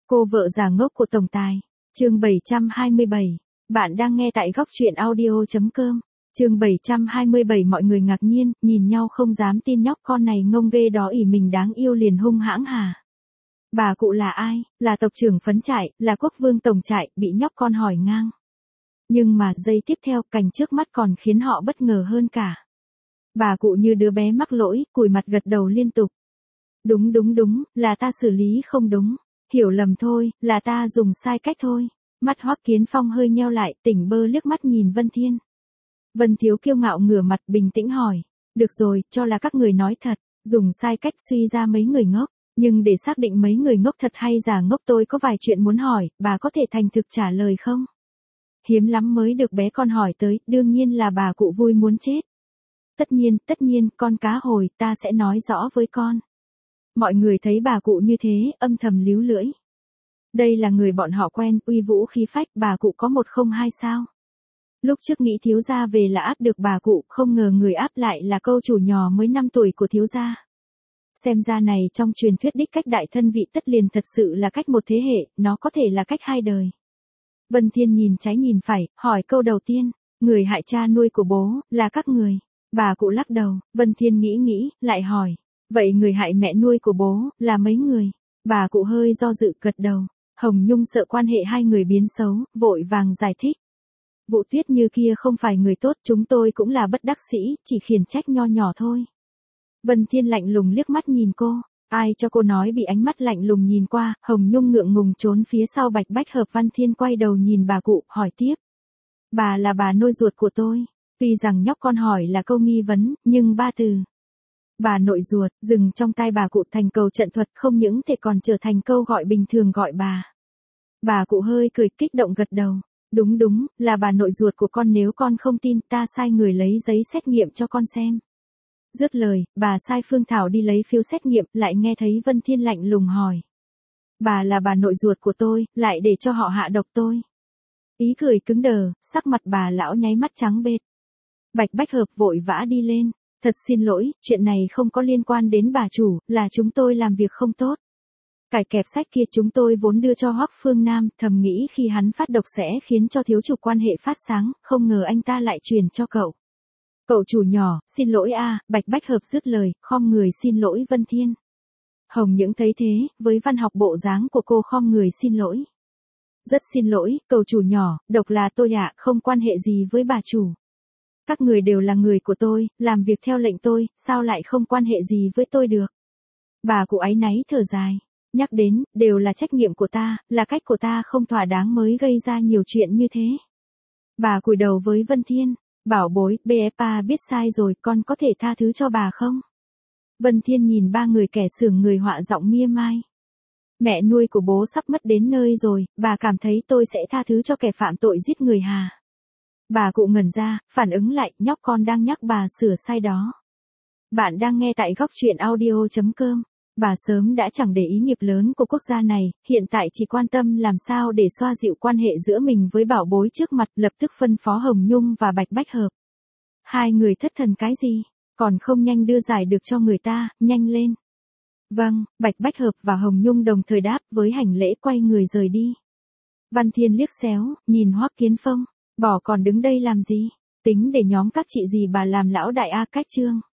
Cô vợ già ngốc của tổng tài. Chương 727. Bạn đang nghe tại góc truyện audio.com. Chương 727. Mọi người ngạc nhiên, nhìn nhau không dám tin nhóc con này ngông ghê đó ỉ mình đáng yêu liền hung hãng hả? Bà cụ là ai? Là tộc trưởng phấn trại, là quốc vương tổng trại, bị nhóc con hỏi ngang. Nhưng mà giây tiếp theo cảnh trước mắt còn khiến họ bất ngờ hơn cả. Bà cụ như đứa bé mắc lỗi, cùi mặt gật đầu liên tục. Đúng, là ta xử lý không đúng. Hiểu lầm thôi, là ta dùng sai cách thôi. Mắt Hoắc Kiến Phong hơi nheo lại, tỉnh bơ liếc mắt nhìn Vân Thiên. Vân Thiếu kiêu ngạo ngửa mặt bình tĩnh hỏi. Được rồi, cho là các người nói thật, dùng sai cách suy ra mấy người ngốc. Nhưng để xác định mấy người ngốc thật hay giả ngốc tôi có vài chuyện muốn hỏi, bà có thể thành thực trả lời không? Hiếm lắm mới được bé con hỏi tới, đương nhiên là bà cụ vui muốn chết. Tất nhiên, con cá hồi, ta sẽ nói rõ với con. Mọi người thấy bà cụ như thế, âm thầm líu lưỡi. Đây là người bọn họ quen, uy vũ khí phách, bà cụ có một không hai sao. Lúc trước nghĩ thiếu gia về là áp được bà cụ, không ngờ người áp lại là câu chủ nhỏ mới 5 tuổi của thiếu gia. Xem ra này trong truyền thuyết đích cách đại thân vị tất liền thật sự là cách một thế hệ, nó có thể là cách hai đời. Vân Thiên nhìn trái nhìn phải, hỏi câu đầu tiên, người hại cha nuôi của bố, là các người. Bà cụ lắc đầu, Vân Thiên nghĩ, lại hỏi, vậy người hại mẹ nuôi của bố, là mấy người? Bà cụ hơi do dự gật đầu, Hồng Nhung sợ quan hệ hai người biến xấu, vội vàng giải thích. Vụ Tuyết Như kia không phải người tốt, chúng tôi cũng là bất đắc sĩ, chỉ khiển trách nho nhỏ thôi. Vân Thiên lạnh lùng liếc mắt nhìn cô, ai cho cô nói bị ánh mắt lạnh lùng nhìn qua, Hồng Nhung ngượng ngùng trốn phía sau Bạch Bách Hợp. Vân Thiên quay đầu nhìn bà cụ, hỏi tiếp. Bà là bà nội ruột của tôi, tuy rằng nhóc con hỏi là câu nghi vấn, nhưng ba từ. Bà nội ruột, dừng trong tai bà cụ thành câu trận thuật không những thể còn trở thành câu gọi bình thường gọi bà. Bà cụ hơi cười kích động gật đầu. Đúng, là bà nội ruột của con, nếu con không tin ta sai người lấy giấy xét nghiệm cho con xem. Dứt lời, bà sai Phương Thảo đi lấy phiếu xét nghiệm, lại nghe thấy Vân Thiên lạnh lùng hỏi. Bà là bà nội ruột của tôi, lại để cho họ hạ độc tôi. Ý cười cứng đờ, sắc mặt bà lão nháy mắt trắng bệch. Bạch Bách Hợp vội vã đi lên. Thật xin lỗi, chuyện này không có liên quan đến bà chủ, là chúng tôi làm việc không tốt. Cải kẹp sách kia chúng tôi vốn đưa cho Hoắc Phương Nam, thầm nghĩ khi hắn phát độc sẽ khiến cho thiếu chủ quan hệ phát sáng, không ngờ anh ta lại truyền cho cậu. Cậu chủ nhỏ, xin lỗi a. Bạch Bách Hợp dứt lời, khom người xin lỗi Vân Thiên. Hồng Những thấy thế, với văn học bộ dáng của cô khom người xin lỗi. Rất xin lỗi, cậu chủ nhỏ, độc là tôi ạ, không quan hệ gì với bà chủ. Các người đều là người của tôi, làm việc theo lệnh tôi, sao lại không quan hệ gì với tôi được? Bà cụ áy náy thở dài. Nhắc đến, đều là trách nhiệm của ta, là cách của ta không thỏa đáng mới gây ra nhiều chuyện như thế. Bà cúi đầu với Vân Thiên. Bảo bối, BFA biết sai rồi, con có thể tha thứ cho bà không? Vân Thiên nhìn ba người kẻ sưởng người họa giọng mia mai. Mẹ nuôi của bố sắp mất đến nơi rồi, bà cảm thấy tôi sẽ tha thứ cho kẻ phạm tội giết người hà? Bà cụ ngẩn ra, phản ứng lại, nhóc con đang nhắc bà sửa sai đó. Bạn đang nghe tại góc truyện audio.com. Bà sớm đã chẳng để ý nghiệp lớn của quốc gia này, hiện tại chỉ quan tâm làm sao để xoa dịu quan hệ giữa mình với bảo bối trước mặt, lập tức phân phó Hồng Nhung và Bạch Bách Hợp. Hai người thất thần cái gì? Còn không nhanh đưa giải được cho người ta, nhanh lên. Vâng, Bạch Bách Hợp và Hồng Nhung đồng thời đáp, với hành lễ quay người rời đi. Văn Thiên liếc xéo, nhìn Hoắc Kiến Phong, bỏ còn đứng đây làm gì? Tính để nhóm các chị gì bà làm lão đại a cách trương.